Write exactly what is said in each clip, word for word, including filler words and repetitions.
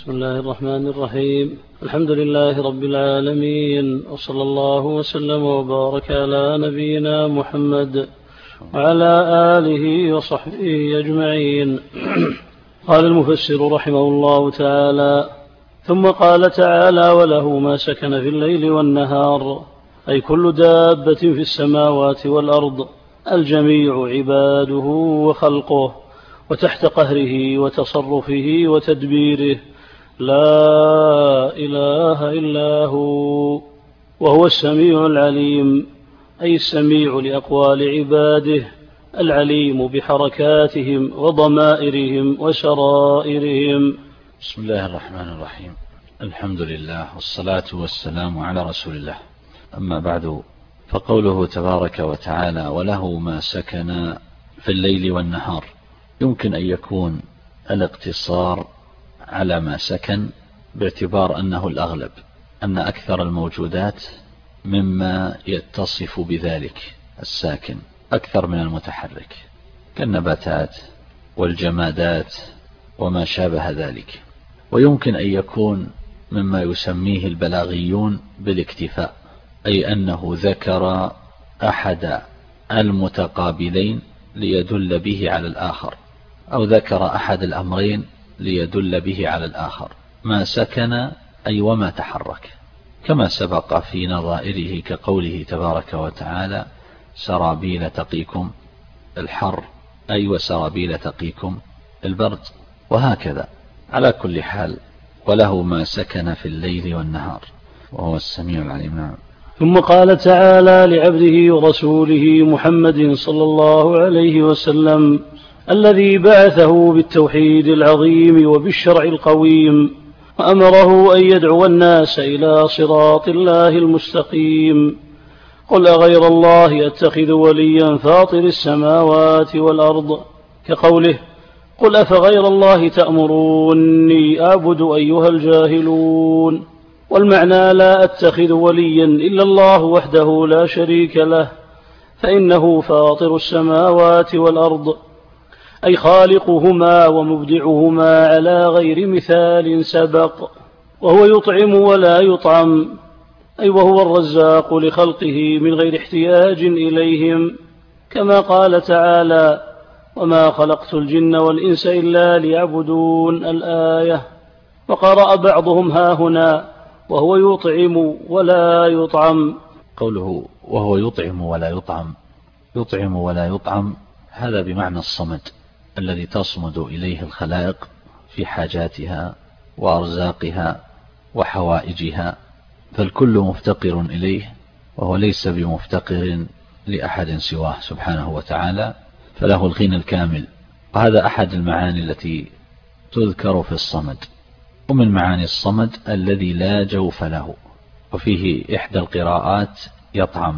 بسم الله الرحمن الرحيم. الحمد لله رب العالمين، وصلى الله وسلم وبارك على نبينا محمد وعلى آله وصحبه أجمعين. قال المفسر رحمه الله تعالى: ثم قال تعالى: وله ما سكن في الليل والنهار، أي كل دابة في السماوات والأرض، الجميع عباده وخلقه، وتحت قهره وتصرفه وتدبيره، لا إله إلا هو، وهو السميع العليم، أي السميع لأقوال عباده، العليم بحركاتهم وضمائرهم وسرائرهم. بسم الله الرحمن الرحيم. الحمد لله والصلاة والسلام على رسول الله. أما بعد، فقوله تبارك وتعالى: وله ما سكن في الليل والنهار، يمكن أن يكون الاقتصار على ما سكن باعتبار أنه الأغلب، أن أكثر الموجودات مما يتصف بذلك الساكن أكثر من المتحرك، كالنباتات والجمادات وما شابه ذلك. ويمكن أن يكون مما يسميه البلاغيون بالاكتفاء، أي أنه ذكر أحد المتقابلين ليدل به على الآخر، أو ذكر أحد الأمرين ليدل به على الآخر. ما سكن أي وما تحرك، كما سبق في نظائره كقوله تبارك وتعالى: سرابيل تقيكم الحر، أي وسرابيل تقيكم البرد، وهكذا. على كل حال، وله ما سكن في الليل والنهار، وهو السميع العليم. نعم. ثم قال تعالى لعبده ورسوله محمد صلى الله عليه وسلم، الذي بعثه بالتوحيد العظيم وبالشرع القويم، وأمره أن يدعو الناس إلى صراط الله المستقيم: قل أغير الله أتخذ وليا فاطر السماوات والأرض، كقوله: قل أفغير الله تأمروني أعبد أيها الجاهلون. والمعنى: لا أتخذ وليا إلا الله وحده لا شريك له، فإنه فاطر السماوات والأرض، أي خالقهما ومبدعهما على غير مثال سبق، وهو يطعم ولا يطعم، أي وهو الرزاق لخلقه من غير احتياج إليهم، كما قال تعالى: وما خلقت الجن والإنس إلا ليعبدون، الآية. وقرأ بعضهم هاهنا: وهو يطعم ولا يطعم. قوله وهو يطعم ولا يطعم، يطعم ولا يطعم، هذا بمعنى الصمد الذي تصمد إليه الخلائق في حاجاتها وأرزاقها وحوائجها، فالكل مفتقر إليه، وهو ليس بمفتقر لأحد سواه سبحانه وتعالى، فله الغنى الكامل. وهذا أحد المعاني التي تذكر في الصمد. ومن معاني الصمد الذي لا جوف له، وفيه إحدى القراءات يطعم،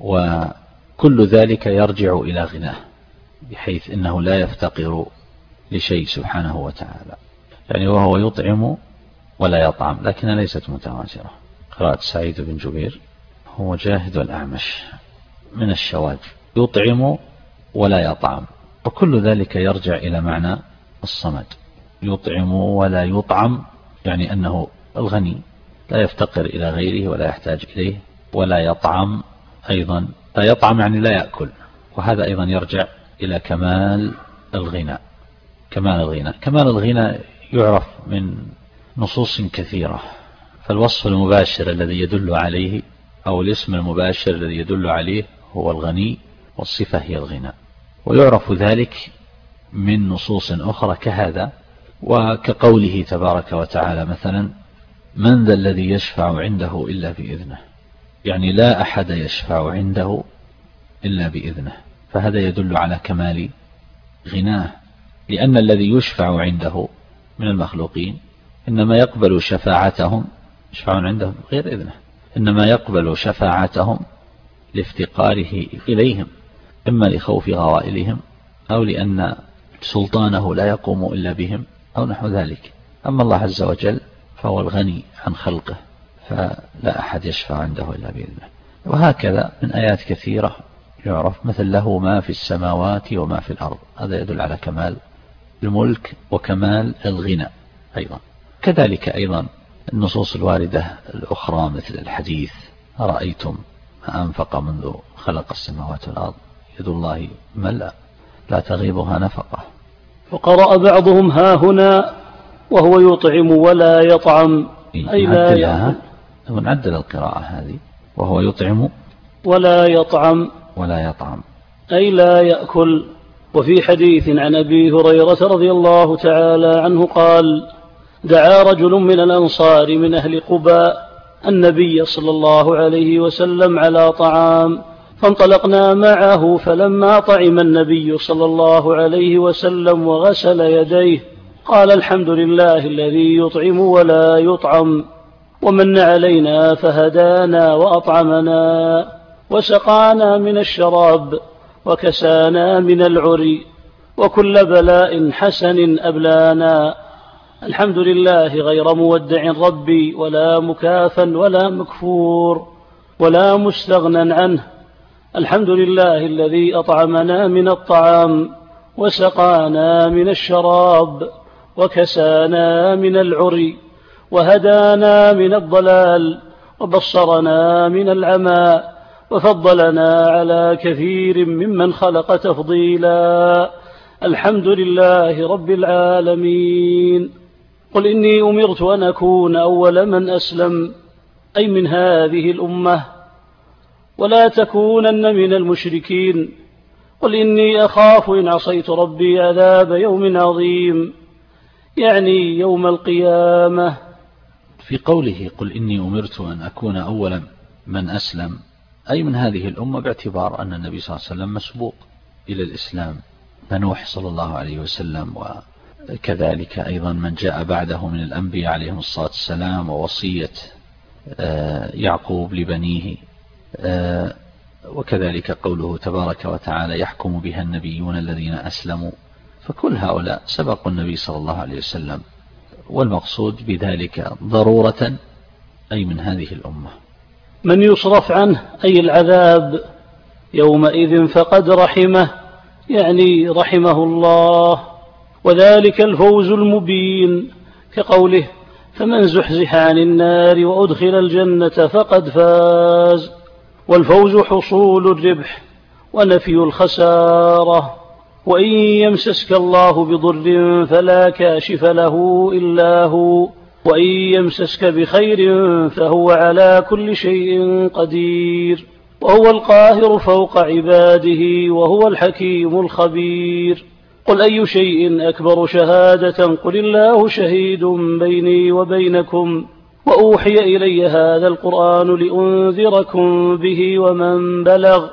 وكل ذلك يرجع إلى غناه، بحيث إنه لا يفتقر لشيء سبحانه وتعالى. يعني وهو يطعم ولا يطعم، لكنها ليست متواترة. قراءة سعيد بن جبير هو مجاهد والأعمش من الشواذ، يطعم ولا يطعم، وكل ذلك يرجع إلى معنى الصمد. يطعم ولا يطعم يعني أنه الغني، لا يفتقر إلى غيره ولا يحتاج إليه. ولا يطعم أيضا، لا يطعم يعني لا يأكل، وهذا أيضا يرجع إلى كمال الغنى. كمال الغنى كمال الغنى يعرف من نصوص كثيرة، فالوصف المباشر الذي يدل عليه، أو الاسم المباشر الذي يدل عليه، هو الغني، والصفة هي الغنى. ويعرف ذلك من نصوص أخرى كهذا، وكقوله تبارك وتعالى مثلا: من ذا الذي يشفع عنده إلا بإذنه، يعني لا أحد يشفع عنده إلا بإذنه، فهذا يدل على كمال غناه، لأن الذي يشفع عنده من المخلوقين إنما يقبل شفاعتهم، يشفعون عنده غير إذنه، إنما يقبل شفاعتهم لافتقاره إليهم، إما لخوف غوائلهم، أو لأن سلطانه لا يقوم إلا بهم، أو نحو ذلك. أما الله عز وجل فهو الغني عن خلقه، فلا أحد يشفع عنده إلا بإذنه. وهكذا من آيات كثيرة يعرف، مثل له ما في السماوات وما في الأرض، هذا يدل على كمال الملك وكمال الغنى أيضا. كذلك أيضا النصوص الواردة الأخرى مثل الحديث أرأيتم ما أنفق منذ خلق السماوات والأرض يد الله ملأ لا تغيضها نفقة. فقرأ بعضهم ها هنا وهو يطعم ولا يطعم أي لا يأكل. ونعدل القراءة هذه وهو يطعم ولا يطعم ولا يطعم أي لا يأكل. وفي حديث عن أبي هريرة رضي الله تعالى عنه قال دعا رجل من الأنصار من أهل قباء النبي صلى الله عليه وسلم على طعام فانطلقنا معه، فلما طعم النبي صلى الله عليه وسلم وغسل يديه قال الحمد لله الذي يطعم ولا يطعم ومن علينا فهدانا وأطعمنا وسقانا من الشراب وكسانا من العري وكل بلاء حسن أبلانا. الحمد لله غير مودع ربي ولا مكافا ولا مكفور ولا مستغنى عنه. الحمد لله الذي أطعمنا من الطعام وسقانا من الشراب وكسانا من العري وهدانا من الضلال وبصرنا من العمى وفضلنا على كثير ممن خلق تفضيلا. الحمد لله رب العالمين. قل إني أمرت أن أكون أول من أسلم أي من هذه الأمة ولا تكونن من المشركين. قل إني أخاف إن عصيت ربي عذاب يوم عظيم يعني يوم القيامة. في قوله قل إني أمرت أن أكون أول من أسلم أي من هذه الأمة باعتبار أن النبي صلى الله عليه وسلم مسبوق إلى الإسلام فنوح صلى الله عليه وسلم وكذلك أيضا من جاء بعده من الأنبياء عليهم الصلاة والسلام ووصية يعقوب لبنيه وكذلك قوله تبارك وتعالى يحكم بها النبيون الذين أسلموا فكل هؤلاء سبقوا النبي صلى الله عليه وسلم والمقصود بذلك ضرورة أي من هذه الأمة. من يصرف عنه أي العذاب يومئذ فقد رحمه يعني رحمه الله وذلك الفوز المبين كقوله فمن زحزح عن النار وأدخل الجنة فقد فاز. والفوز حصول الربح ونفي الخسارة. وإن يمسسك الله بضر فلا كاشف له إلا هو وإن يمسسك بخير فهو على كل شيء قدير وهو القاهر فوق عباده وهو الحكيم الخبير. قل أي شيء أكبر شهادة قل الله شهيد بيني وبينكم وأوحي إلي هذا القرآن لأنذركم به ومن بلغ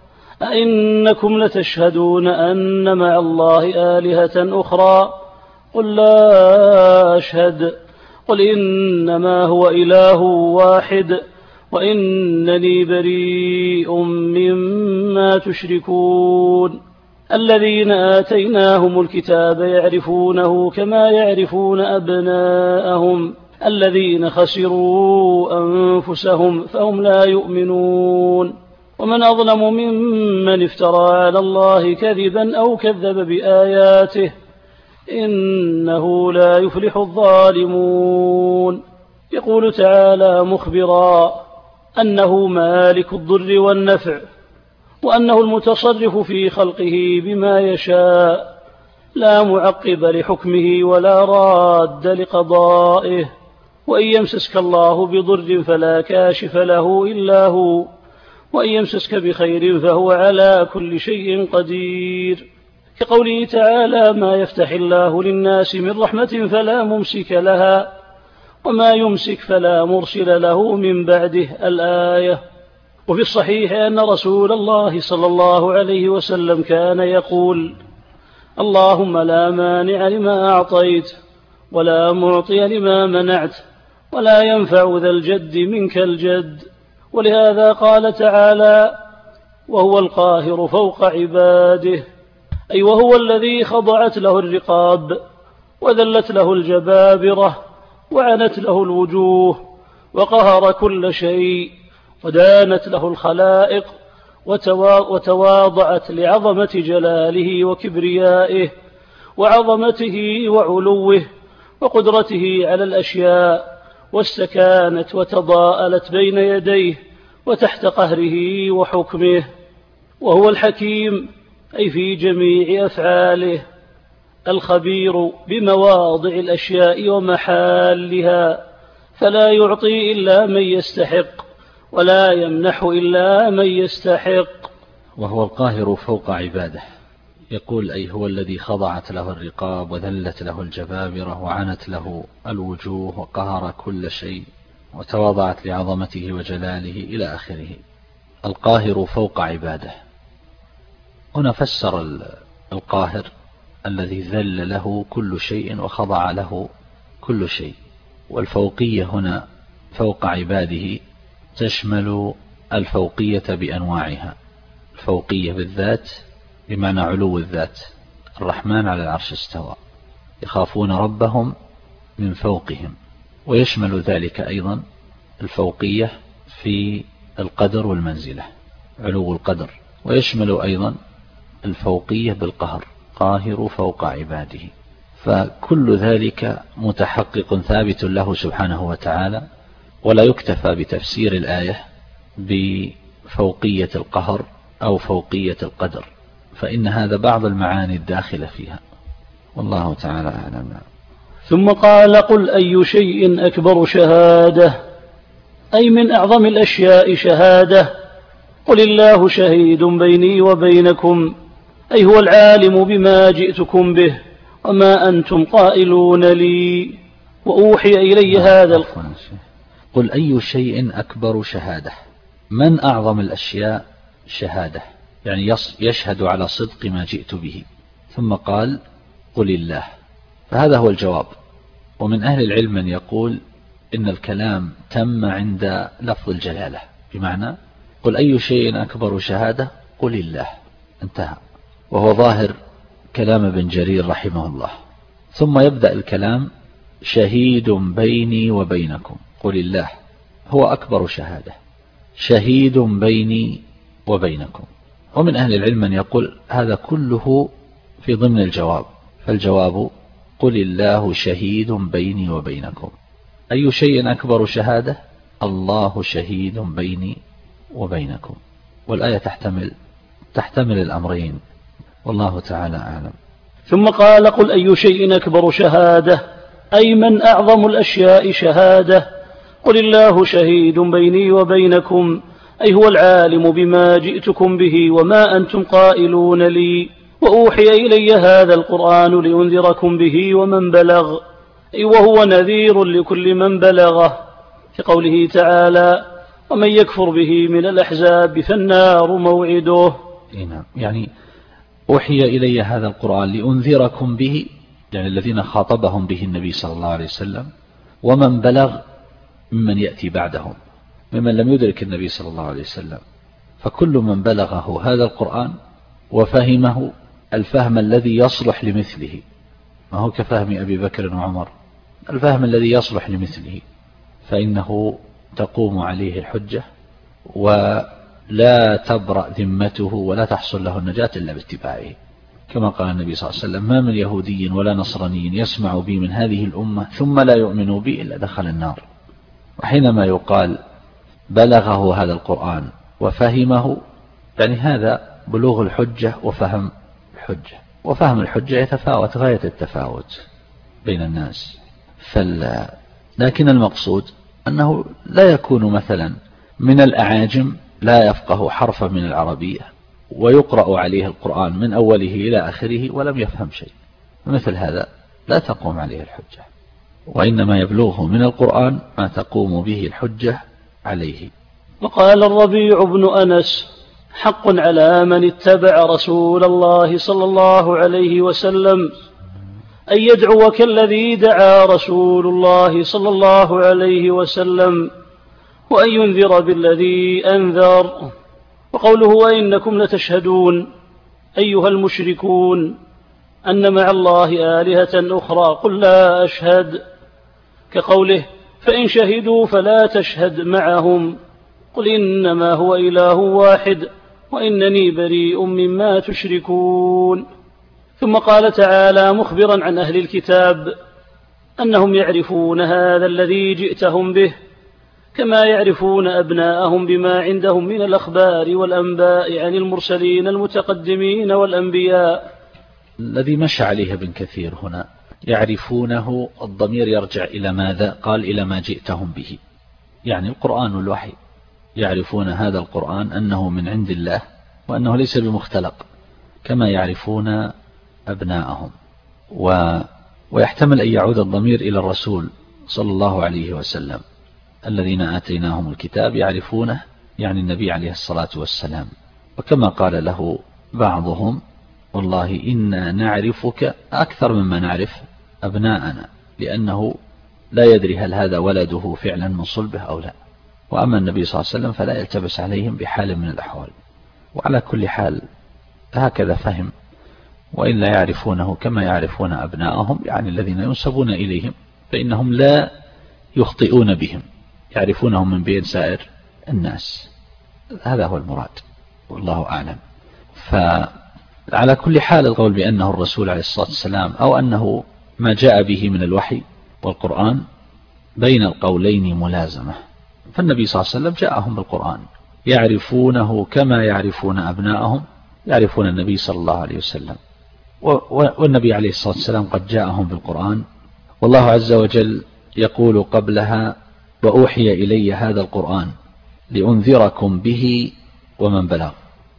أئنكم لتشهدون أن مع الله آلهة أخرى قل لا أشهد قل إنما هو إله واحد وإنني بريء مما تشركون. الذين آتيناهم الكتاب يعرفونه كما يعرفون أبناءهم الذين خسروا أنفسهم فهم لا يؤمنون. ومن أظلم ممن افترى على الله كذبا أو كذب بآياته إنه لا يفلح الظالمون. يقول تعالى مخبرا أنه مالك الضر والنفع وأنه المتصرف في خلقه بما يشاء لا معقب لحكمه ولا راد لقضائه. وإن يمسسك الله بضر فلا كاشف له إلا هو وإن يمسسك بخير فهو على كل شيء قدير. كقوله تعالى ما يفتح الله للناس من رحمة فلا ممسك لها وما يمسك فلا مرسل له من بعده الآية. وفي الصحيح أن رسول الله صلى الله عليه وسلم كان يقول اللهم لا مانع لما أعطيت ولا معطي لما منعت ولا ينفع ذا الجد منك الجد. ولهذا قال تعالى وهو القاهر فوق عباده أي وهو الذي خضعت له الرقاب وذلت له الجبابرة وعنت له الوجوه وقهر كل شيء ودانت له الخلائق وتواضعت لعظمة جلاله وكبريائه وعظمته وعلوه وقدرته على الأشياء، واستكانت وتضاءلت بين يديه وتحت قهره وحكمه. وهو الحكيم أي في جميع أفعاله، الخبير بمواضع الأشياء ومحالها، فلا يعطي إلا من يستحق ولا يمنح إلا من يستحق. وهو القاهر فوق عباده، يقول أي هو الذي خضعت له الرقاب وذلت له الجبابرة وعنت له الوجوه وقهر كل شيء وتواضعت لعظمته وجلاله إلى آخره. القاهر فوق عباده. هنا فسر القاهر الذي ذل له كل شيء وخضع له كل شيء. والفوقية هنا فوق عباده تشمل الفوقية بأنواعها، الفوقية بالذات بمعنى علو الذات، الرحمن على العرش استوى، يخافون ربهم من فوقهم، ويشمل ذلك أيضا الفوقية في القدر والمنزلة، علو القدر، ويشمل أيضا الفوقية بالقهر، قاهر فوق عباده. فكل ذلك متحقق ثابت له سبحانه وتعالى، ولا يكتفى بتفسير الآية بفوقية القهر أو فوقية القدر، فإن هذا بعض المعاني الداخلة فيها، والله تعالى أعلم. ثم قال: قل أي شيء أكبر شهادة، أي من أعظم الأشياء شهادة. قل الله شهيد بيني وبينكم، أي هو العالم بما جئتكم به وما أنتم قائلون لي وأوحي إلي هذا. قل أي شيء أكبر شهادة، من أعظم الأشياء شهادة، يعني يشهد على صدق ما جئت به. ثم قال: قل الله. فهذا هو الجواب. ومن أهل العلم من يقول إن الكلام تم عند لفظ الجلالة، بمعنى قل أي شيء أكبر شهادة، قل الله، انتهى. وهو ظاهر كلام ابن جرير رحمه الله. ثم يبدأ الكلام: شهيد بيني وبينكم. قل الله هو أكبر شهادة، شهيد بيني وبينكم. ومن أهل العلم من يقول هذا كله في ضمن الجواب، فالجواب: قل الله شهيد بيني وبينكم. أي شيء أكبر شهادة، الله شهيد بيني وبينكم. والآية تحتمل تحتمل الأمرين، والله تعالى أعلم. ثم قال: قل أي شيء أكبر شهادة، أي من أعظم الأشياء شهادة. قل الله شهيد بيني وبينكم، أي هو العالم بما جئتكم به وما أنتم قائلون لي وأوحي إلي هذا القرآن لأنذركم به ومن بلغ، أي وهو نذير لكل من بلغه، في قوله تعالى: ومن يكفر به من الأحزاب فالنار موعده. يعني أوحي إلي هذا القرآن لأنذركم به، يعني الذين خاطبهم به النبي صلى الله عليه وسلم، ومن بلغ ممن يأتي بعدهم ممن لم يدرك النبي صلى الله عليه وسلم. فكل من بلغه هذا القرآن وفهمه الفهم الذي يصلح لمثله، ما هو كفهم أبي بكر وعمر، الفهم الذي يصلح لمثله، فإنه تقوم عليه الحجة ولا تبرأ ذمته ولا تحصل له النجاة إلا باتباعه، كما قال النبي صلى الله عليه وسلم: ما من يهودي ولا نصراني يسمع بي من هذه الأمة ثم لا يؤمن بي إلا دخل النار. وحينما يقال بلغه هذا القرآن وفهمه، يعني هذا بلوغ الحجة وفهم الحجة، وفهم الحجة يتفاوت غاية التفاوت بين الناس. فال... لكن المقصود أنه لا يكون مثلا من الأعاجم لا يفقه حرفا من العربية ويقرأ عليه القرآن من أوله إلى آخره ولم يفهم شيء، مثل هذا لا تقوم عليه الحجة، وإنما يبلغه من القرآن ما تقوم به الحجة عليه. وقال الربيع بن أنس: حق على من اتبع رسول الله صلى الله عليه وسلم أن يدعو كالذي دعا رسول الله صلى الله عليه وسلم، وأن ينذر بالذي أنذر. وقوله: وإنكم لتشهدون أيها المشركون أن مع الله آلهة أخرى، قل لا أشهد، كقوله: فإن شهدوا فلا تشهد معهم، قل إنما هو إله واحد وإنني بريء مما تشركون. ثم قال تعالى مخبرا عن أهل الكتاب: أنهم يعرفون هذا الذي جئتهم به كما يعرفون أبناءهم بما عندهم من الأخبار والأنباء عن المرسلين المتقدمين والأنبياء. الذي مشى عليه ابن كثير هنا يعرفونه، الضمير يرجع إلى ماذا؟ قال إلى ما جئتهم به، يعني القرآن والوحي. يعرفون هذا القرآن أنه من عند الله وأنه ليس بمختلق كما يعرفون أبناءهم. و... ويحتمل أن يعود الضمير إلى الرسول صلى الله عليه وسلم، الذين آتيناهم الكتاب يعرفونه، يعني النبي عليه الصلاة والسلام. وكما قال له بعضهم والله إنا نعرفك أكثر مما نعرف أبناءنا، لأنه لا يدري هل هذا ولده فعلا من صلبه أو لا. وأما النبي صلى الله عليه وسلم فلا يلتبس عليهم بحال من الأحوال. وعلى كل حال هكذا فهم، وإلا يعرفونه كما يعرفون أبناءهم، يعني الذين ينسبون إليهم فإنهم لا يخطئون بهم، يعرفونهم من بين سائر الناس. هذا هو المراد والله أعلم. فعلى كل حال القول بأنه الرسول عليه الصلاة والسلام أو أنه ما جاء به من الوحي والقرآن بين القولين ملازمة. فالنبي صلى الله عليه وسلم جاءهم بالقرآن، يعرفونه كما يعرفون أبناءهم، يعرفون النبي صلى الله عليه وسلم. والنبي عليه الصلاة والسلام قد جاءهم بالقرآن، والله عز وجل يقول قبلها وأوحي إلي هذا القرآن لأنذركم به ومن بلغ،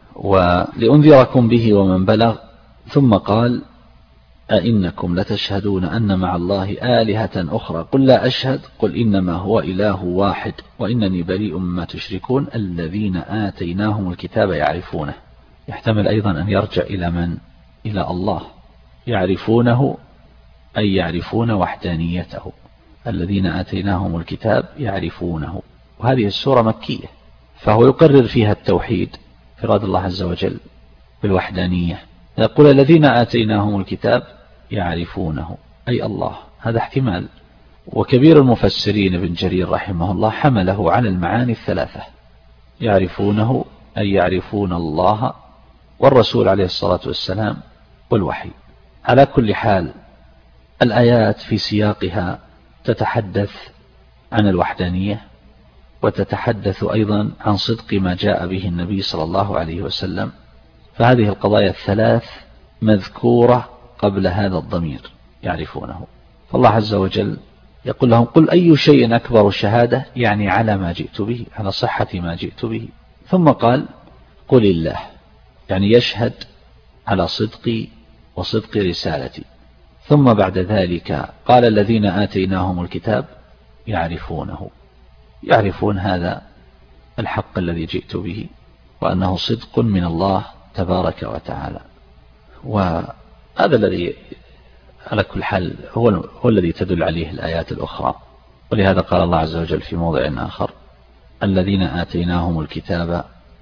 ولأنذركم به ومن بلغ، ثم قال أئنكم لتشهدون أن مع الله آلهة أخرى قل لا أشهد قل إنما هو إله واحد وإنني بريء مما تشركون الذين آتيناهم الكتاب يعرفونه. يحتمل أيضا أن يرجع إلى من؟ إلى الله. يعرفونه أي يعرفون وحدانيته، الذين آتيناهم الكتاب يعرفونه. وهذه السورة مكية، فهو يقرر فيها التوحيد، فراد الله عز وجل بالوحدانية. يقول الذين آتيناهم الكتاب يعرفونه أي الله، هذا احتمال. وكبير المفسرين ابن جرير رحمه الله حمله على المعاني الثلاثة، يعرفونه أي يعرفون الله والرسول عليه الصلاة والسلام والوحي. على كل حال الآيات في سياقها تتحدث عن الوحدانية، وتتحدث أيضا عن صدق ما جاء به النبي صلى الله عليه وسلم. فهذه القضايا الثلاث مذكورة قبل هذا الضمير يعرفونه. فالله عز وجل يقول لهم قل أي شيء أكبر الشهادة، يعني على ما جئت به، على صحة ما جئت به. ثم قال قل الله، يعني يشهد على صدقي وصدق رسالتي. ثم بعد ذلك قال الذين آتيناهم الكتاب يعرفونه، يعرفون هذا الحق الذي جئت به وأنه صدق من الله تبارك وتعالى. وهذا الذي على كل حال هو, هو الذي تدل عليه الآيات الأخرى. ولهذا قال الله عز وجل في موضع آخر الذين آتيناهم الكتاب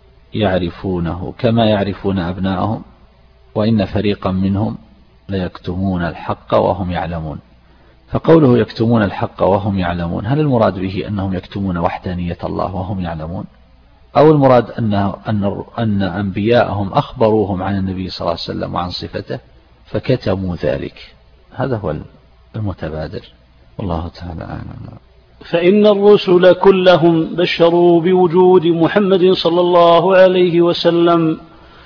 يعرفونه كما يعرفون أبناءهم وإن فريقا منهم ليكتمون الحق وهم يعلمون. فقوله يكتمون الحق وهم يعلمون، هل المراد به أنهم يكتمون وحدانية الله وهم يعلمون، أو المراد أن, أن, أن أنبياءهم أخبروهم عن النبي صلى الله عليه وسلم وعن صفته فكتموا ذلك؟ هذا هو المتبادر، والله تعالى أعلم. فإن الرسل كلهم بشروا بوجود محمد صلى الله عليه وسلم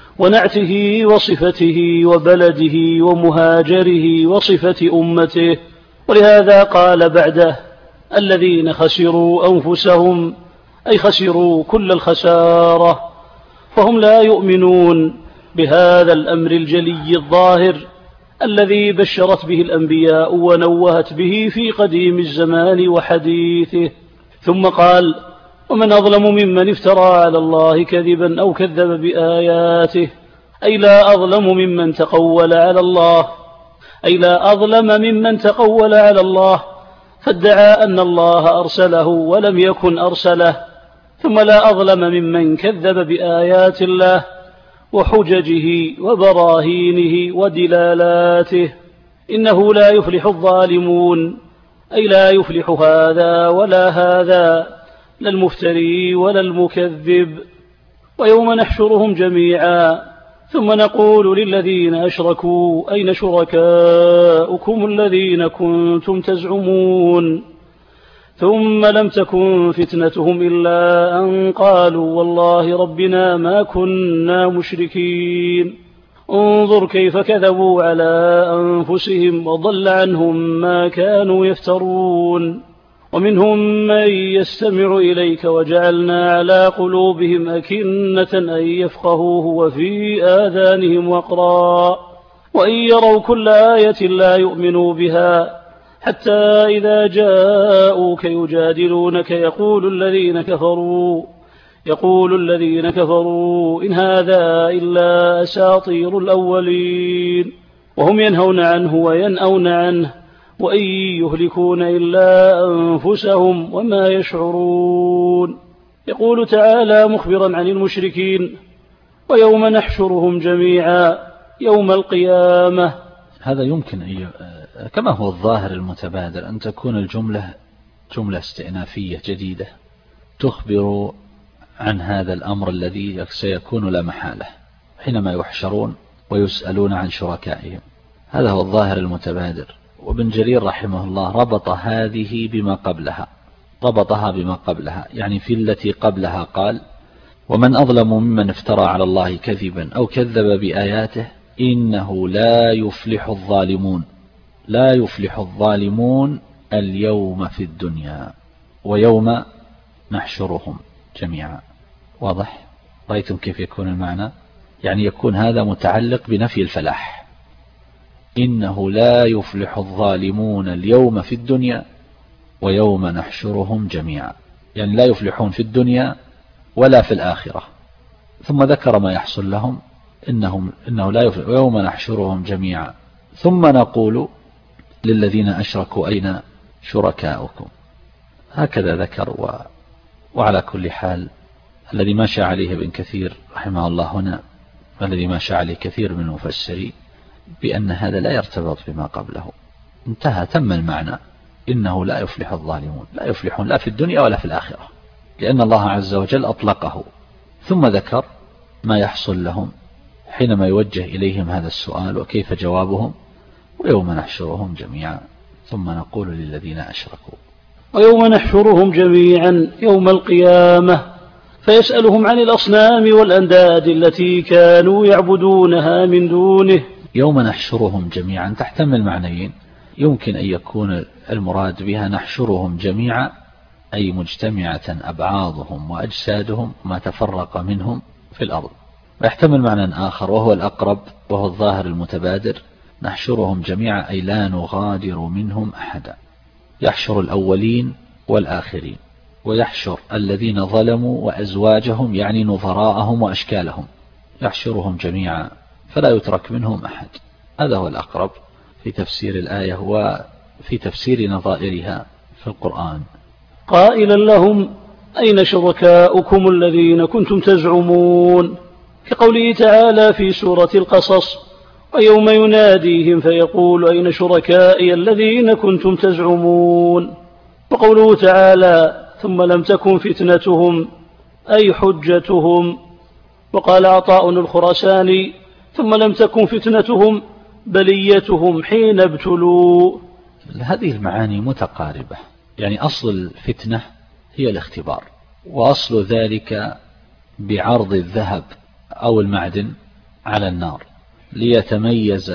ونعته وصفته وبلده ومهاجره وصفة أمته. ولهذا قال بعده الذين خسروا أنفسهم، أي خسروا كل الخسارة، فهم لا يؤمنون بهذا الأمر الجلي الظاهر الذي بشرت به الأنبياء ونوهت به في قديم الزمان وحديثه. ثم قال ومن أظلم ممن افترى على الله كذبا أو كذب بآياته، أي لا أظلم ممن تقول على الله أي لا أظلم ممن تقول على الله فادعى أن الله أرسله ولم يكن أرسله، ثم لا أظلم ممن كذب بآيات الله وحججه وبراهينه ودلالاته. إنه لا يفلح الظالمون، أي لا يفلح هذا ولا هذا، لا المفتري ولا المكذب. ويوم نحشرهم جميعا ثم نقول للذين أشركوا أين شركاؤكم الذين كنتم تزعمون ثم لم تكن فتنتهم إلا أن قالوا والله ربنا ما كنا مشركين انظر كيف كذبوا على أنفسهم وضل عنهم ما كانوا يفترون ومنهم من يستمع إليك وجعلنا على قلوبهم أكنة أن يفقهوه وفي آذانهم وقرا وإن يروا كل آية لا يؤمنوا بها حتى إذا جاءوك يجادلونك يقول الذين كفروا يقول الذين كفروا إن هذا إلا أساطير الأولين وهم ينهون عنه وينأون عنه وإن يهلكون إلا أنفسهم وما يشعرون. يقول تعالى مخبرا عن المشركين ويوم نحشرهم جميعا يوم القيامة. هذا يمكن أن كما هو الظاهر المتبادر أن تكون الجملة جملة استئنافية جديدة تخبر عن هذا الأمر الذي سيكون لا محالة حينما يحشرون ويسألون عن شركائهم. هذا هو الظاهر المتبادر. وابن جرير رحمه الله ربط هذه بما قبلها ربطها بما قبلها يعني في التي قبلها قال ومن أظلم ممن افترى على الله كذبا أو كذب بآياته إنه لا يفلح الظالمون لا يفلح الظالمون اليوم في الدنيا ويوم نحشرهم جميعا. واضح؟ رأيتم كيف يكون المعنى؟ يعني يكون هذا متعلق بنفي الفلاح إنه لا يفلح الظالمون اليوم في الدنيا ويوم نحشرهم جميعا يعني لا يفلحون في الدنيا ولا في الآخرة. ثم ذكر ما يحصل لهم إنهم إنه لا يفلح ويوم نحشرهم جميعا ثم نقول للذين أشركوا أين شركاؤكم. هكذا ذكر. و... وعلى كل حال الذي ماشى عليه ابن كثير رحمه الله هنا والذي ماشى عليه كثير من المفسرين بأن هذا لا يرتبط بما قبله. انتهى تم المعنى إنه لا يفلح الظالمون لا يفلحون لا في الدنيا ولا في الآخرة لأن الله عز وجل أطلقه. ثم ذكر ما يحصل لهم حينما يوجه إليهم هذا السؤال وكيف جوابهم ويوم نحشرهم جميعا ثم نقول للذين أشركوا ويوم نحشرهم جميعا يوم القيامة فيسألهم عن الأصنام والأنداد التي كانوا يعبدونها من دونه. يوم نحشرهم جميعا تحتمل معنيين. يمكن أن يكون المراد بها نحشرهم جميعا أي مجتمعة أبعاضهم وأجسادهم ما تفرق منهم في الأرض. ويحتمل معنى آخر وهو الأقرب وهو الظاهر المتبادر نحشرهم جميعا أي لا نغادر منهم أحدا. يحشر الأولين والآخرين ويحشر الذين ظلموا وأزواجهم يعني نظراءهم وأشكالهم يحشرهم جميعا فلا يترك منهم أحد. هذا هو الأقرب في تفسير الآية وفي تفسير نظائرها في القرآن. قائلا لهم أين شركاؤكم الذين كنتم تزعمون كقوله تعالى في سورة القصص ويوم يناديهم فيقول أين شركائي الذين كنتم تزعمون. وقوله تعالى ثم لم تكن فتنتهم أي حجتهم. وقال عطاء الخراساني ثم لم تكن فتنتهم بليتهم حين ابتلوا. هذه المعاني متقاربة يعني أصل الفتنة هي الاختبار وأصل ذلك بعرض الذهب أو المعدن على النار ليتميز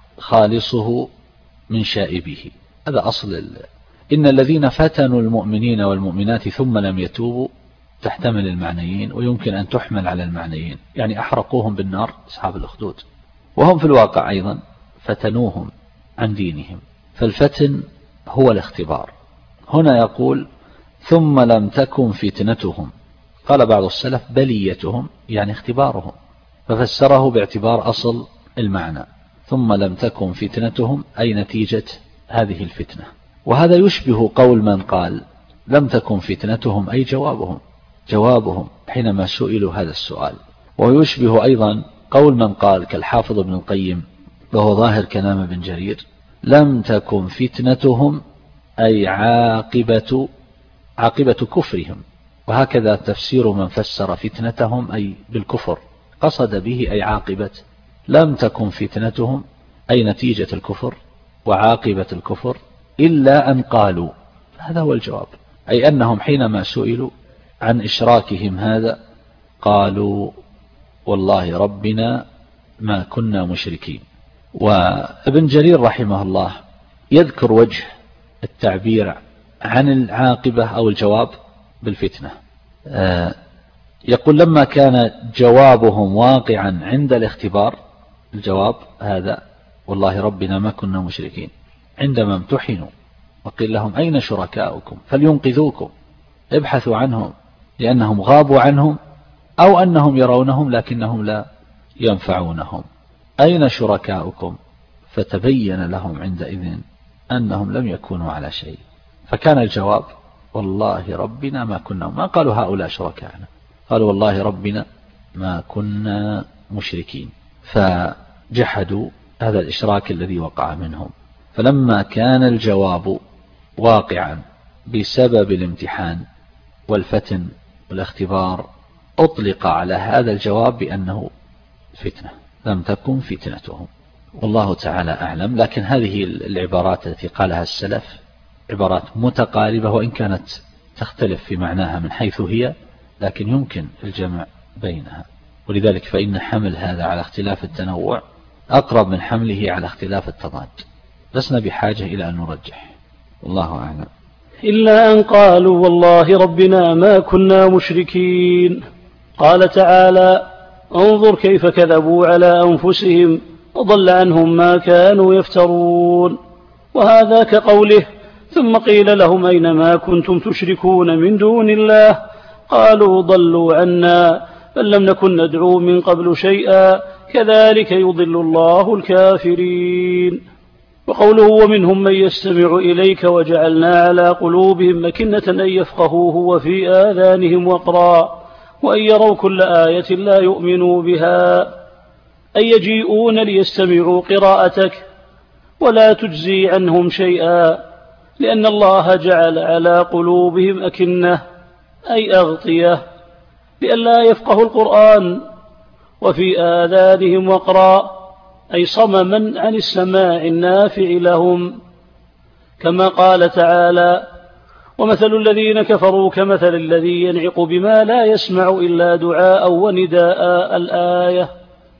خالصه من شائبه. هذا أصل ال... إن الذين فتنوا المؤمنين والمؤمنات ثم لم يتوبوا تحتمل المعنيين ويمكن أن تحمل على المعنيين يعني أحرقوهم بالنار أصحاب الأخدود وهم في الواقع أيضا فتنوهم عن دينهم. فالفتن هو الاختبار. هنا يقول ثم لم تكن فتنتهم قال بعض السلف بليتهم يعني اختبارهم ففسره باعتبار أصل المعنى ثم لم تكن فتنتهم أي نتيجة هذه الفتنة. وهذا يشبه قول من قال لم تكن فتنتهم أي جوابهم جوابهم حينما سئلوا هذا السؤال. ويشبه أيضا قول من قال كالحافظ ابن القيم وهو ظاهر كلام ابن جرير لم تكن فتنتهم أي عاقبة عاقبة كفرهم. وهكذا تفسير من فسر فتنتهم أي بالكفر قصد به أي عاقبة لم تكن فتنتهم أي نتيجة الكفر وعاقبة الكفر إلا أن قالوا. هذا هو الجواب، أي أنهم حينما سئلوا عن إشراكهم هذا قالوا والله ربنا ما كنا مشركين. وابن جرير رحمه الله يذكر وجه التعبير عن العاقبة أو الجواب بالفتنة، يقول لما كان جوابهم واقعا عند الاختبار، الجواب هذا والله ربنا ما كنا مشركين، عندما امتحنوا وقيل لهم أين شركاؤكم فلينقذوكم ابحثوا عنهم لأنهم غابوا عنهم أو أنهم يرونهم لكنهم لا ينفعونهم، أين شركاؤكم فتبين لهم عندئذ أنهم لم يكونوا على شيء، فكان الجواب والله ربنا ما كنا، ما قالوا هؤلاء شركاءنا، قالوا والله ربنا ما كنا مشركين، فجحدوا هذا الإشراك الذي وقع منهم. فلما كان الجواب واقعا بسبب الامتحان والفتن والاختبار أطلق على هذا الجواب بأنه فتنة، لم تكن فتنتهم، والله تعالى أعلم. لكن هذه العبارات التي قالها السلف عبارات متقاربة وإن كانت تختلف في معناها من حيث هي، لكن يمكن الجمع بينها، ولذلك فإن حمل هذا على اختلاف التنوع أقرب من حمله على اختلاف التضاد. لسنا بحاجة إلى أن نرجح، والله أعلم. إلا أن قالوا والله ربنا ما كنا مشركين. قال تعالى انظر كيف كذبوا على أنفسهم وضل عنهم ما كانوا يفترون. وهذا كقوله ثم قيل لهم أين ما كنتم تشركون من دون الله قالوا ضلوا عنا بل لم نكن ندعو من قبل شيئا كذلك يضل الله الكافرين. وقوله ومنهم من يستمع إليك وجعلنا على قلوبهم أكنة أن يفقهوه وفي آذانهم وقرا وأن يروا كل آية لا يؤمنوا بها، أي يجيئون ليستمعوا قراءتك ولا تجزي عنهم شيئا، لأن الله جعل على قلوبهم أكنة أي أغطية لئلا يفقهوا القرآن، وفي آذانهم وقرا أي صمما عن السماع النافع لهم، كما قال تعالى ومثل الذين كفروا كمثل الذي ينعق بما لا يسمع إلا دعاء ونداء الآية.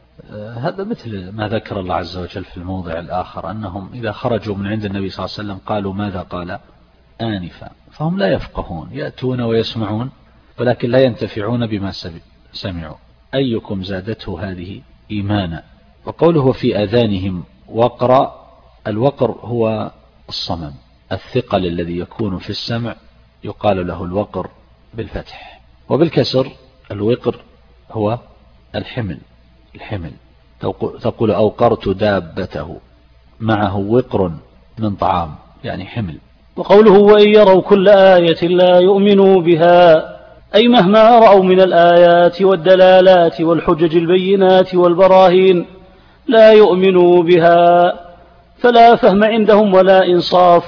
هذا مثل ما ذكر الله عز وجل في الموضع الآخر أنهم إذا خرجوا من عند النبي صلى الله عليه وسلم قالوا ماذا قال آنفا، فهم لا يفقهون، يأتون ويسمعون ولكن لا ينتفعون بما سمعوا. أيكم زادته هذه إيمانا. وقوله في آذانهم وقر، الوقر هو الصمم، الثقل الذي يكون في السمع يقال له الوقر بالفتح، وبالكسر الوقر هو الحمل. الحمل تقول أوقرت دابته معه وقر من طعام يعني حمل. وقوله وإن يروا كل آية لا يؤمنوا بها، أي مهما رأوا من الآيات والدلالات والحجج البينات والبراهين لا يؤمنوا بها، فلا فهم عندهم ولا إنصاف،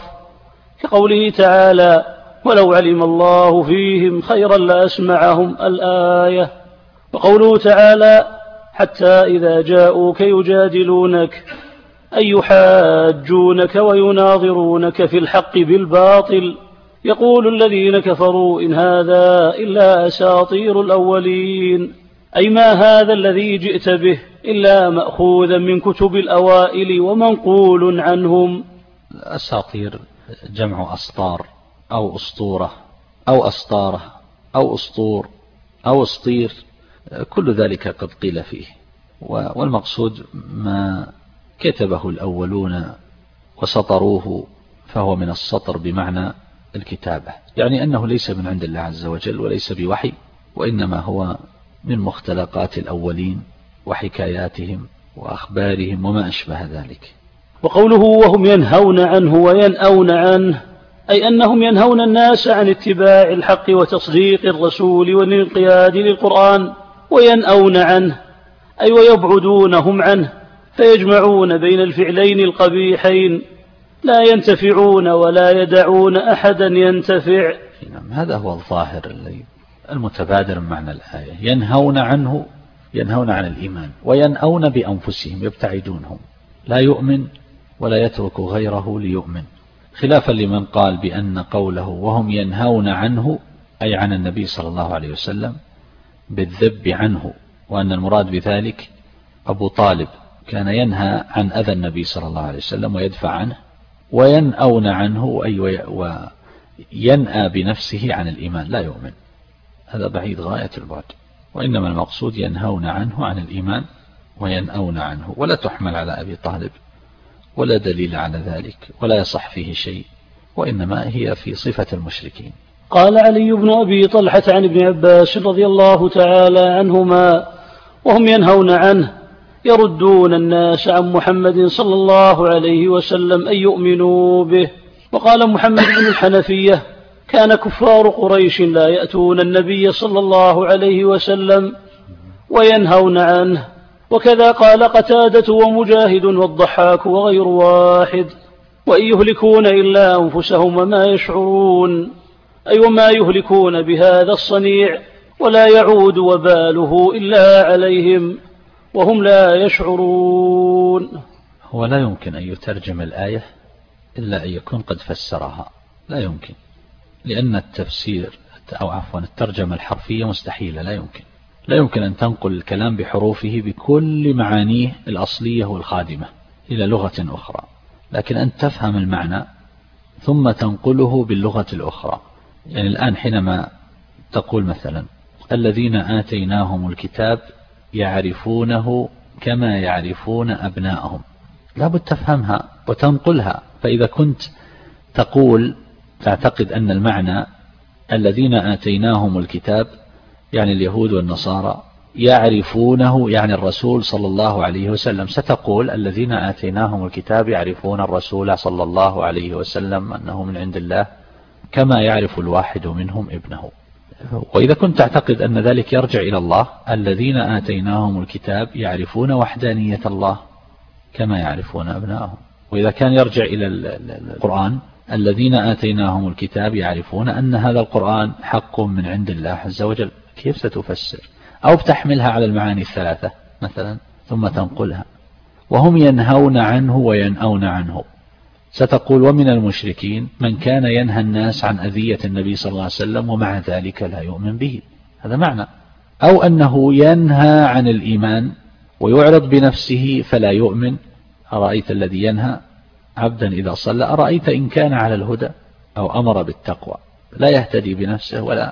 كقوله تعالى ولو علم الله فيهم خيرا لأسمعهم الآية. وقوله تعالى حتى إذا جاءوك يجادلونك أي يحاجونك ويناظرونك في الحق بالباطل يقول الذين كفروا إن هذا إلا أساطير الأولين، أي ما هذا الذي جئت به إلا مأخوذا من كتب الأوائل ومنقول عنهم. أساطير جمع أسطار أو أسطورة أو أسطارة أو أسطور أو أسطير، كل ذلك قد قيل فيه، والمقصود ما كتبه الأولون وسطروه فهو من السطر بمعنى الكتابة، يعني أنه ليس من عند الله عز وجل وليس بوحي، وإنما هو من مختلقات الأولين وحكاياتهم وأخبارهم وما أشبه ذلك. وقوله وهم ينهون عنه وينأون عنه، أي أنهم ينهون الناس عن اتباع الحق وتصديق الرسول والانقياد للقرآن، وينأون عنه أي ويبعدونهم عنه، فيجمعون بين الفعلين القبيحين، لا ينتفعون ولا يدعون أحدا ينتفع. هذا هو الظاهر المتبادر معنى الآية، ينهون عنه ينهون عن الإيمان وينأون بأنفسهم يبتعدونهم، لا يؤمن ولا يترك غيره ليؤمن، خلافا لمن قال بأن قوله وهم ينهون عنه أي عن النبي صلى الله عليه وسلم بالذب عنه، وأن المراد بذلك أبو طالب كان ينهى عن أذى النبي صلى الله عليه وسلم ويدفع عنه، وينأون عنه أي وينأى بنفسه عن الإيمان لا يؤمن، هذا بعيد غاية البعد، وإنما المقصود ينهون عنه عن الإيمان وينأون عنه، ولا تحمل على أبي طالب ولا دليل على ذلك ولا يصح فيه شيء، وإنما هي في صفة المشركين. قال علي بن أبي طلحة عن ابن عباس رضي الله تعالى عنهما وهم ينهون عنه يردون الناس عن محمد صلى الله عليه وسلم أن يؤمنوا به. وقال محمد بن الحنفية كان كفار قريش لا يأتون النبي صلى الله عليه وسلم وينهون عنه. وكذا قال قتادة ومجاهد والضحاك وغير واحد، وإن يهلكون إلا أنفسهم وما يشعرون، أي وما يهلكون بهذا الصنيع ولا يعود وباله إلا عليهم وهم لا يشعرون. هو لا يمكن أن يترجم الآية إلا أن يكون قد فسرها، لا يمكن، لأن التفسير أو عفوا الترجمة الحرفية مستحيلة، لا يمكن لا يمكن أن تنقل الكلام بحروفه بكل معانيه الأصلية والخادمة إلى لغة أخرى، لكن أن تفهم المعنى ثم تنقله باللغة الأخرى. يعني الآن حينما تقول مثلا الذين آتيناهم الكتاب يعرفونه كما يعرفون أبناءهم، لابد تفهمها وتنقلها. فإذا كنت تقول تعتقد أن المعنى الذين آتيناهم الكتاب يعني اليهود والنصارى يعرفونه يعني الرسول صلى الله عليه وسلم، ستقول الذين آتيناهم الكتاب يعرفون الرسول صلى الله عليه وسلم أنه من عند الله كما يعرف الواحد منهم ابنه. وإذا كنت تعتقد أن ذلك يرجع إلى الله الذين آتيناهم الكتاب يعرفون وحدانية الله كما يعرفون أبنائهم. وإذا كان يرجع إلى القرآن الذين آتيناهم الكتاب يعرفون أن هذا القرآن حق من عند الله عز وجل، كيف ستفسر؟ أو بتحملها على المعاني الثلاثة مثلا ثم تنقلها. وهم ينهون عنه وينأون عنه، ستقول ومن المشركين من كان ينهى الناس عن أذية النبي صلى الله عليه وسلم ومع ذلك لا يؤمن به، هذا معنى. أو أنه ينهى عن الإيمان ويعرض بنفسه فلا يؤمن، أرأيت الذي ينهى عبدا إذا صلى أرأيت إن كان على الهدى أو أمر بالتقوى، لا يهتدي بنفسه ولا.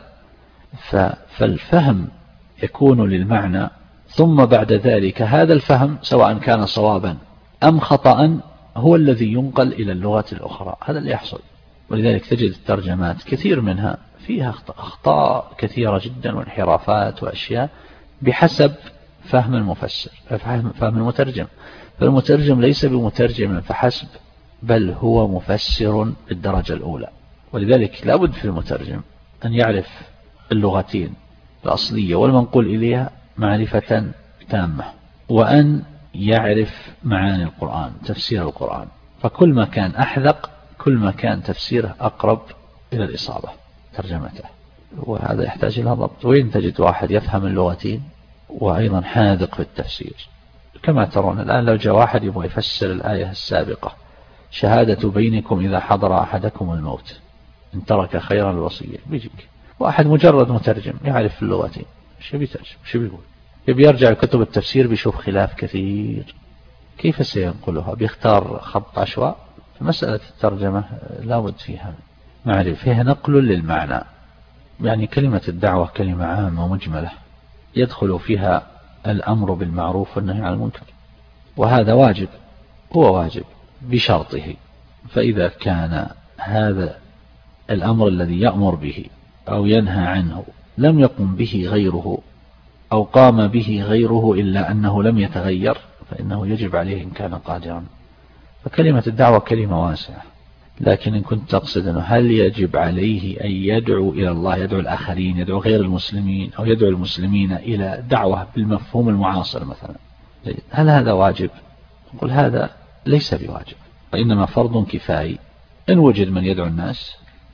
فالفهم يكون للمعنى، ثم بعد ذلك هذا الفهم سواء كان صوابا أم خطأ هو الذي ينقل إلى اللغة الأخرى، هذا اللي يحصل. ولذلك تجد الترجمات كثير منها فيها أخطاء كثيرة جدا وانحرافات وأشياء بحسب فهم المفسر فهم المترجم. فالمترجم ليس بمترجم فحسب، بل هو مفسر بالدرجة الأولى. ولذلك لابد في المترجم أن يعرف اللغتين الأصلية والمنقول إليها معرفة تامة، وأن يعرف معاني القرآن تفسير القرآن، فكل ما كان أحذق كل ما كان تفسيره أقرب إلى الإصابة ترجمته، وهذا يحتاج إلى ضبط. وين تجد واحد يفهم اللغتين وأيضا حاذق في التفسير؟ كما ترون الآن لو جاء واحد يبغى يفسر الآية السابقة شهادة بينكم إذا حضر أحدكم الموت إن ترك خيرا الوصية، بيجيك واحد مجرد مترجم يعرف اللغتين، شو بيترجم شو بيقول؟ يبي يرجع لكتب التفسير بيشوف خلاف كثير، كيف سينقلها؟ بيختار خط عشواء. مسألة الترجمة لابد فيها معرفة، فيها نقل للمعنى. يعني كلمة الدعوة كلمة عامة ومجملة يدخل فيها الأمر بالمعروف والنهي عن المنكر، وهذا واجب، هو واجب بشرطه. فإذا كان هذا الأمر الذي يأمر به أو ينهى عنه لم يقم به غيره أو قام به غيره إلا أنه لم يتغير فإنه يجب عليه إن كان قادرا. فكلمة الدعوة كلمة واسعة، لكن إن كنت تقصد أنه هل يجب عليه أن يدعو إلى الله، يدعو الآخرين، يدعو غير المسلمين، أو يدعو المسلمين إلى دعوة بالمفهوم المعاصر مثلا، هل هذا واجب؟ نقول هذا ليس بواجب، وإنما فرض كفاية. إن وجد من يدعو الناس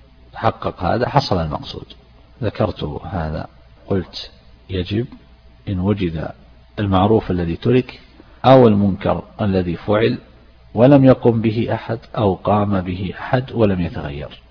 حقق هذا حصل المقصود. ذكرت هذا قلت يجب إن وجد المعروف الذي ترك أو المنكر الذي فعل ولم يقم به أحد أو قام به أحد ولم يتغير.